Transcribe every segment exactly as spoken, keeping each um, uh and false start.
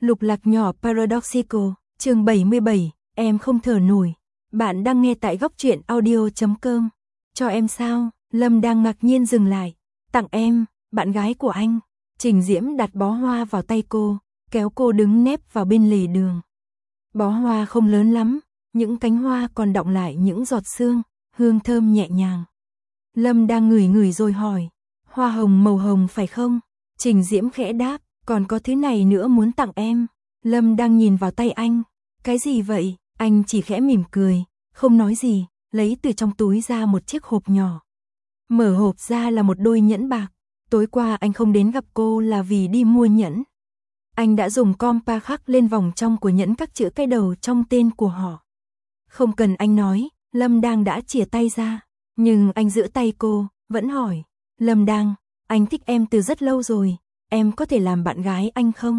Lục lạc nhỏ Paradoxical, chương bảy mươi bảy, em không thở nổi. Bạn đang nghe tại góc truyện audio chấm com. Cho em sao? Lâm đang ngạc nhiên dừng lại. Tặng em, bạn gái của anh. Trình Diễm đặt bó hoa vào tay cô, kéo cô đứng nép vào bên lề đường. Bó hoa không lớn lắm, những cánh hoa còn đọng lại những giọt sương, hương thơm nhẹ nhàng. Lâm đang ngửi ngửi rồi hỏi, hoa hồng màu hồng phải không? Trình Diễm khẽ đáp, còn có thứ này nữa muốn tặng em. Lâm đang nhìn vào tay anh, cái gì vậy? Anh chỉ khẽ mỉm cười, không nói gì, lấy từ trong túi ra một chiếc hộp nhỏ. Mở hộp ra là một đôi nhẫn bạc. Tối qua anh không đến gặp cô là vì đi mua nhẫn. Anh đã dùng compa khắc lên vòng trong của nhẫn các chữ cái đầu trong tên của họ. Không cần anh nói, Lâm Đang đã chìa tay ra. Nhưng anh giữ tay cô, vẫn hỏi, Lâm Đang, anh thích em từ rất lâu rồi, em có thể làm bạn gái anh không?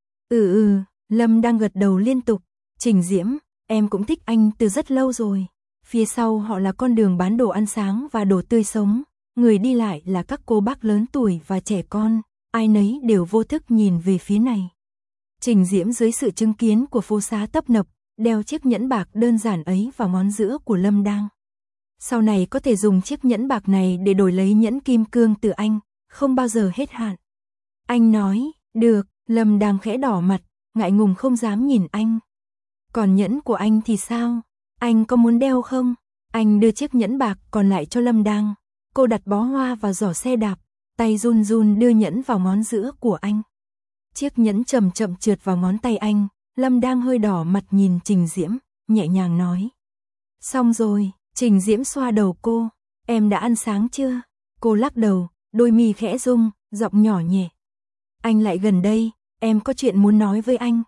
Ừ ừ, Lâm Đang gật đầu liên tục. Trình Diễm, em cũng thích anh từ rất lâu rồi. Phía sau họ là con đường bán đồ ăn sáng và đồ tươi sống. Người đi lại là các cô bác lớn tuổi và trẻ con, ai nấy đều vô thức nhìn về phía này. Trình Diễm dưới sự chứng kiến của phố xá tấp nập, đeo chiếc nhẫn bạc đơn giản ấy vào ngón giữa của Lâm Đang. Sau này có thể dùng chiếc nhẫn bạc này để đổi lấy nhẫn kim cương từ anh, không bao giờ hết hạn. Anh nói, được, Lâm Đang khẽ đỏ mặt, ngại ngùng không dám nhìn anh. Còn nhẫn của anh thì sao? Anh có muốn đeo không? Anh đưa chiếc nhẫn bạc còn lại cho Lâm Đang. Cô đặt bó hoa vào giỏ xe đạp, tay run run đưa nhẫn vào ngón giữa của anh. Chiếc nhẫn chậm chậm trượt vào ngón tay anh, Lâm Đang hơi đỏ mặt nhìn Trình Diễm, nhẹ nhàng nói. Xong rồi, Trình Diễm xoa đầu cô, em đã ăn sáng chưa? Cô lắc đầu, đôi mi khẽ rung, giọng nhỏ nhẹ. Anh lại gần đây, em có chuyện muốn nói với anh.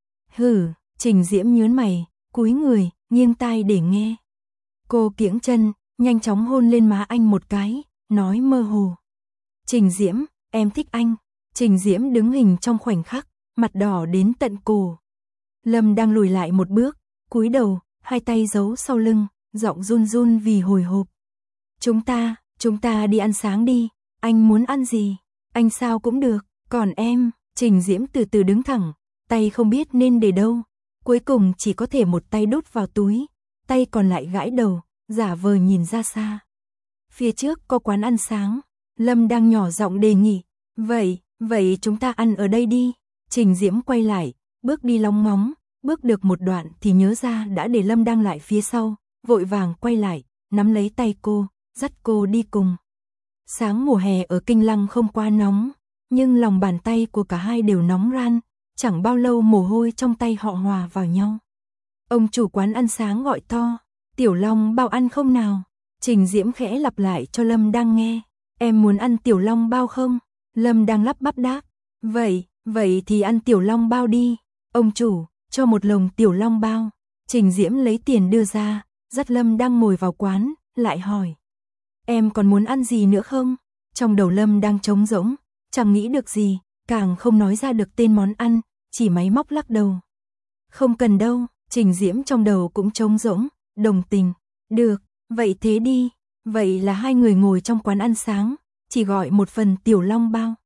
Hừ, Trình Diễm nhớn mày, cúi người, nghiêng tai để nghe. Cô kiễng chân, nhanh chóng hôn lên má anh một cái, nói mơ hồ. Trình Diễm, em thích anh. Trình Diễm đứng hình trong khoảnh khắc, mặt đỏ đến tận cổ. Lâm đang lùi lại một bước, cúi đầu, hai tay giấu sau lưng, giọng run run vì hồi hộp. Chúng ta, chúng ta đi ăn sáng đi, anh muốn ăn gì? Anh sao cũng được, còn em? Trình Diễm từ từ đứng thẳng, tay không biết nên để đâu. Cuối cùng chỉ có thể một tay đút vào túi, tay còn lại gãi đầu, giả vờ nhìn ra xa. Phía trước có quán ăn sáng, Lâm đang nhỏ giọng đề nghị, vậy, vậy chúng ta ăn ở đây đi. Trình Diễm quay lại, bước đi lóng ngóng, bước được một đoạn thì nhớ ra đã để Lâm đang lại phía sau, vội vàng quay lại, nắm lấy tay cô, dắt cô đi cùng. Sáng mùa hè ở Kinh Lăng không quá nóng, nhưng lòng bàn tay của cả hai đều nóng ran, chẳng bao lâu mồ hôi trong tay họ hòa vào nhau. Ông chủ quán ăn sáng gọi to, Tiểu Long bao ăn không nào? Trình Diễm khẽ lặp lại cho Lâm Đang nghe, em muốn ăn Tiểu Long bao không? Lâm Đang lắp bắp đáp, vậy, vậy thì ăn Tiểu Long bao đi. Ông chủ, cho một lồng Tiểu Long bao. Trình Diễm lấy tiền đưa ra, dắt Lâm Đang ngồi vào quán, lại hỏi. Em còn muốn ăn gì nữa không? Trong đầu Lâm Đang trống rỗng, chẳng nghĩ được gì, càng không nói ra được tên món ăn, chỉ máy móc lắc đầu. Không cần đâu, Trình Diễm trong đầu cũng trống rỗng, đồng tình. Được, vậy thế đi. Vậy là hai người ngồi trong quán ăn sáng, chỉ gọi một phần Tiểu Long bao.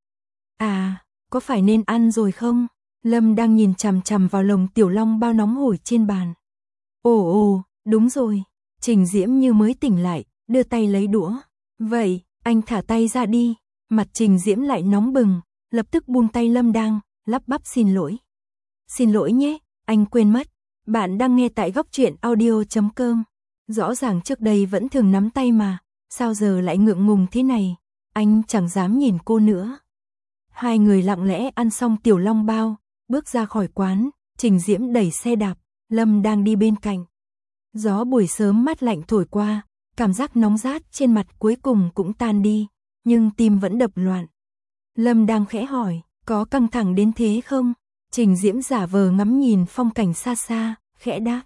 À, có phải nên ăn rồi không? Lâm đang nhìn chằm chằm vào lồng Tiểu Long bao nóng hổi trên bàn. Ồ ồ, đúng rồi. Trình Diễm như mới tỉnh lại, đưa tay lấy đũa. Vậy, anh thả tay ra đi. Mặt Trình Diễm lại nóng bừng, lập tức buông tay Lâm Đang, lắp bắp xin lỗi. Xin lỗi nhé, anh quên mất. Bạn đang nghe tại góc truyện audio chấm com. Rõ ràng trước đây vẫn thường nắm tay mà, sao giờ lại ngượng ngùng thế này? Anh chẳng dám nhìn cô nữa. Hai người lặng lẽ ăn xong Tiểu Long bao, bước ra khỏi quán, Trình Diễm đẩy xe đạp, Lâm đang đi bên cạnh. Gió buổi sớm mát lạnh thổi qua, cảm giác nóng rát trên mặt cuối cùng cũng tan đi, nhưng tim vẫn đập loạn. Lâm đang khẽ hỏi, có căng thẳng đến thế không? Trình Diễm giả vờ ngắm nhìn phong cảnh xa xa, khẽ đáp.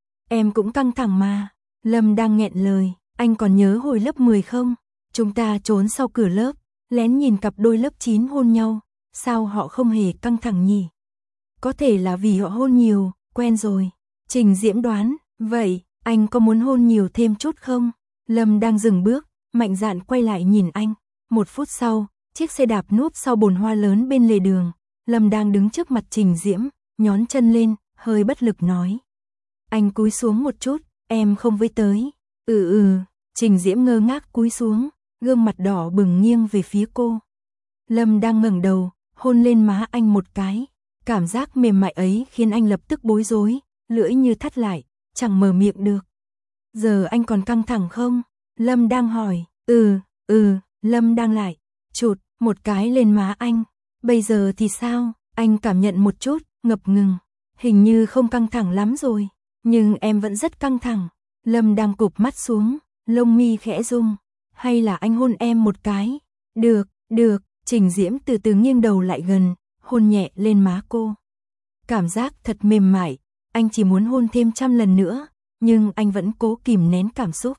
Em cũng căng thẳng mà. Lâm đang nghẹn lời, anh còn nhớ hồi lớp mười không? Chúng ta trốn sau cửa lớp, lén nhìn cặp đôi lớp chín hôn nhau, sao họ không hề căng thẳng nhỉ? Có thể là vì họ hôn nhiều, quen rồi. Trình Diễm đoán, vậy, anh có muốn hôn nhiều thêm chút không? Lâm đang dừng bước, mạnh dạn quay lại nhìn anh. Một phút sau, chiếc xe đạp núp sau bồn hoa lớn bên lề đường, Lâm đang đứng trước mặt Trình Diễm, nhón chân lên, hơi bất lực nói. Anh cúi xuống một chút, em không với tới. Ừ ừ, Trình Diễm ngơ ngác cúi xuống, gương mặt đỏ bừng nghiêng về phía cô. Lâm đang ngẩng đầu, hôn lên má anh một cái. Cảm giác mềm mại ấy khiến anh lập tức bối rối, lưỡi như thắt lại, chẳng mở miệng được. Giờ anh còn căng thẳng không? Lâm đang hỏi. Ừ, ừ, Lâm đang lại. Chụt, một cái lên má anh. Bây giờ thì sao? Anh cảm nhận một chút, ngập ngừng. Hình như không căng thẳng lắm rồi. Nhưng em vẫn rất căng thẳng. Lâm đang cụp mắt xuống, lông mi khẽ rung. Hay là anh hôn em một cái? Được, được. Trình Diễm từ từ nghiêng đầu lại gần, hôn nhẹ lên má cô. Cảm giác thật mềm mại, anh chỉ muốn hôn thêm trăm lần nữa, nhưng anh vẫn cố kìm nén cảm xúc.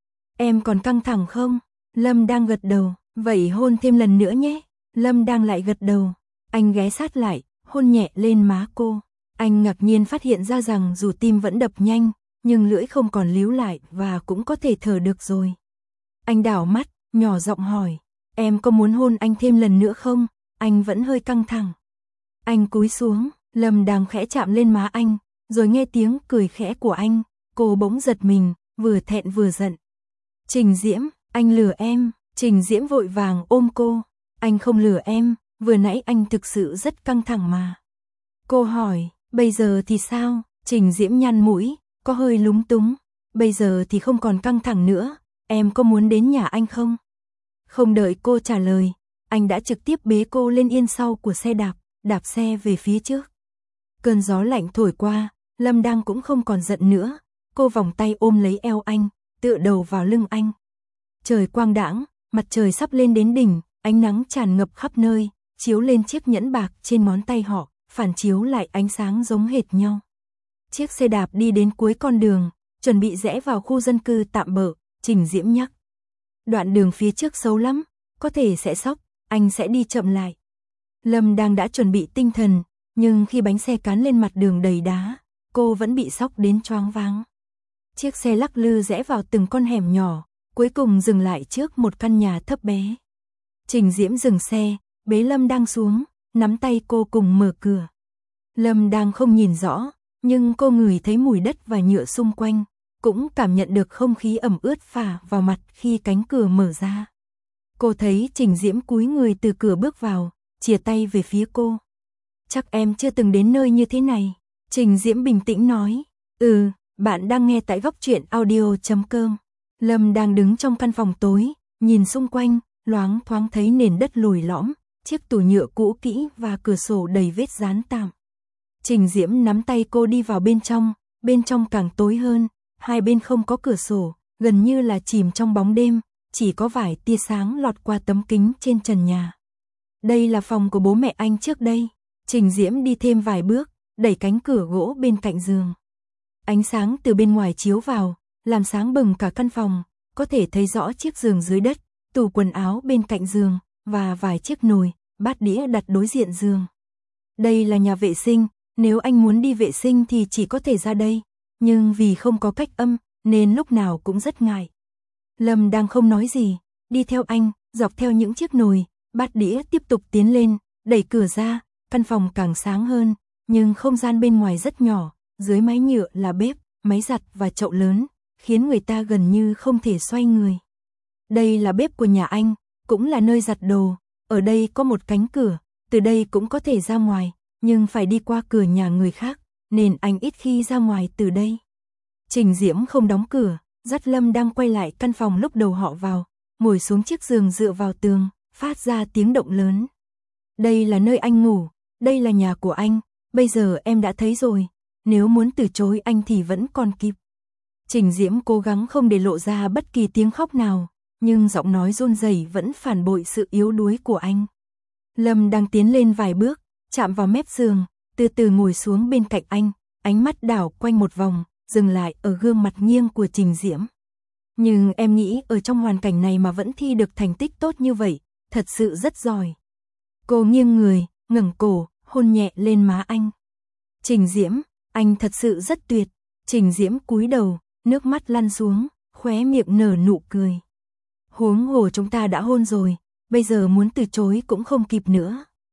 Em còn căng thẳng không? Lâm đang gật đầu, vậy hôn thêm lần nữa nhé. Lâm đang lại gật đầu, anh ghé sát lại, hôn nhẹ lên má cô. Anh ngạc nhiên phát hiện ra rằng dù tim vẫn đập nhanh, nhưng lưỡi không còn líu lại và cũng có thể thở được rồi. Anh đảo mắt, nhỏ giọng hỏi. Em có muốn hôn anh thêm lần nữa không? Anh vẫn hơi căng thẳng. Anh cúi xuống, Lâm đang khẽ chạm lên má anh, rồi nghe tiếng cười khẽ của anh. Cô bỗng giật mình, vừa thẹn vừa giận. Trình Diễm, anh lừa em. Trình Diễm vội vàng ôm cô. Anh không lừa em, vừa nãy anh thực sự rất căng thẳng mà. Cô hỏi, bây giờ thì sao? Trình Diễm nhăn mũi, có hơi lúng túng. Bây giờ thì không còn căng thẳng nữa, em có muốn đến nhà anh không? Không đợi cô trả lời, anh đã trực tiếp bế cô lên yên sau của xe đạp, đạp xe về phía trước. Cơn gió lạnh thổi qua, Lâm đang cũng không còn giận nữa, cô vòng tay ôm lấy eo anh, tựa đầu vào lưng anh. Trời quang đãng, mặt trời sắp lên đến đỉnh, ánh nắng tràn ngập khắp nơi, chiếu lên chiếc nhẫn bạc trên ngón tay họ, phản chiếu lại ánh sáng giống hệt nhau. Chiếc xe đạp đi đến cuối con đường, chuẩn bị rẽ vào khu dân cư tạm bợ, Trình Diễm nhắc. Đoạn đường phía trước xấu lắm, có thể sẽ sóc, anh sẽ đi chậm lại. Lâm đang đã chuẩn bị tinh thần, nhưng khi bánh xe cán lên mặt đường đầy đá, cô vẫn bị sốc đến choáng váng. Chiếc xe lắc lư rẽ vào từng con hẻm nhỏ, cuối cùng dừng lại trước một căn nhà thấp bé. Trình Diễm dừng xe, bế Lâm đang xuống, nắm tay cô cùng mở cửa. Lâm đang không nhìn rõ, nhưng cô ngửi thấy mùi đất và nhựa xung quanh, cũng cảm nhận được không khí ẩm ướt phả vào mặt khi cánh cửa mở ra. Cô thấy Trình Diễm cúi người từ cửa bước vào, chìa tay về phía cô. Chắc em chưa từng đến nơi như thế này. Trình Diễm bình tĩnh nói. Ừ, bạn đang nghe tại góc truyện audio chấm com. Lâm đang đứng trong căn phòng tối, nhìn xung quanh, loáng thoáng thấy nền đất lồi lõm, chiếc tủ nhựa cũ kỹ và cửa sổ đầy vết dán tạm. Trình Diễm nắm tay cô đi vào bên trong, bên trong càng tối hơn, hai bên không có cửa sổ, gần như là chìm trong bóng đêm, chỉ có vài tia sáng lọt qua tấm kính trên trần nhà. Đây là phòng của bố mẹ anh trước đây. Trình Diễm đi thêm vài bước, đẩy cánh cửa gỗ bên cạnh giường. Ánh sáng từ bên ngoài chiếu vào, làm sáng bừng cả căn phòng, có thể thấy rõ chiếc giường dưới đất, tủ quần áo bên cạnh giường, và vài chiếc nồi, bát đĩa đặt đối diện giường. Đây là nhà vệ sinh, nếu anh muốn đi vệ sinh thì chỉ có thể ra đây, nhưng vì không có cách âm, nên lúc nào cũng rất ngại. Lâm đang không nói gì, đi theo anh, dọc theo những chiếc nồi, bát đĩa tiếp tục tiến lên, đẩy cửa ra, căn phòng càng sáng hơn, nhưng không gian bên ngoài rất nhỏ, dưới mái nhựa là bếp, máy giặt và chậu lớn, khiến người ta gần như không thể xoay người. Đây là bếp của nhà anh, cũng là nơi giặt đồ, ở đây có một cánh cửa, từ đây cũng có thể ra ngoài, nhưng phải đi qua cửa nhà người khác, nên anh ít khi ra ngoài từ đây. Trình Diễm không đóng cửa, dắt Lâm đang quay lại căn phòng lúc đầu họ vào, ngồi xuống chiếc giường dựa vào tường, phát ra tiếng động lớn. Đây là nơi anh ngủ, đây là nhà của anh, bây giờ em đã thấy rồi, nếu muốn từ chối anh thì vẫn còn kịp. Trình Diễm cố gắng không để lộ ra bất kỳ tiếng khóc nào, nhưng giọng nói run rẩy vẫn phản bội sự yếu đuối của anh. Lâm đang tiến lên vài bước, chạm vào mép giường, từ từ ngồi xuống bên cạnh anh, ánh mắt đảo quanh một vòng, dừng lại ở gương mặt nghiêng của Trình Diễm. Nhưng em nghĩ ở trong hoàn cảnh này mà vẫn thi được thành tích tốt như vậy, thật sự rất giỏi. Cô nghiêng người, ngẩng cổ, hôn nhẹ lên má anh. Trình Diễm, anh thật sự rất tuyệt. Trình Diễm cúi đầu, nước mắt lăn xuống, khóe miệng nở nụ cười. Huống hồ chúng ta đã hôn rồi, bây giờ muốn từ chối cũng không kịp nữa.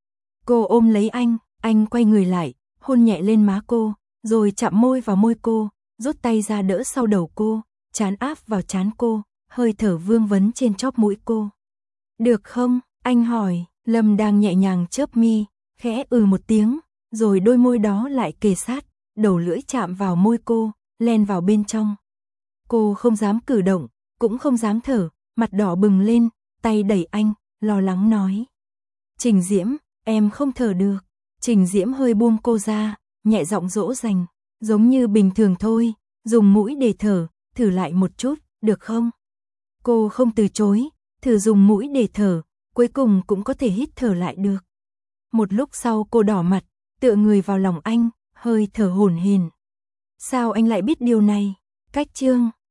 Cô ôm lấy anh, anh quay người lại, hôn nhẹ lên má cô, rồi chạm môi vào môi cô, rút tay ra đỡ sau đầu cô, trán áp vào trán cô, hơi thở vương vấn trên chóp mũi cô. Được không? Anh hỏi, Lâm đang nhẹ nhàng chớp mi, khẽ ừ một tiếng, rồi đôi môi đó lại kề sát, đầu lưỡi chạm vào môi cô, len vào bên trong. Cô không dám cử động, cũng không dám thở, mặt đỏ bừng lên, tay đẩy anh, lo lắng nói. Trình Diễm, em không thở được. Trình Diễm hơi buông cô ra, nhẹ giọng dỗ dành, giống như bình thường thôi, dùng mũi để thở, thử lại một chút, được không? Cô không từ chối, thử dùng mũi để thở, cuối cùng cũng có thể hít thở lại được. Một lúc sau cô đỏ mặt, tựa người vào lòng anh, hơi thở hổn hển. Sao anh lại biết điều này? Cách chương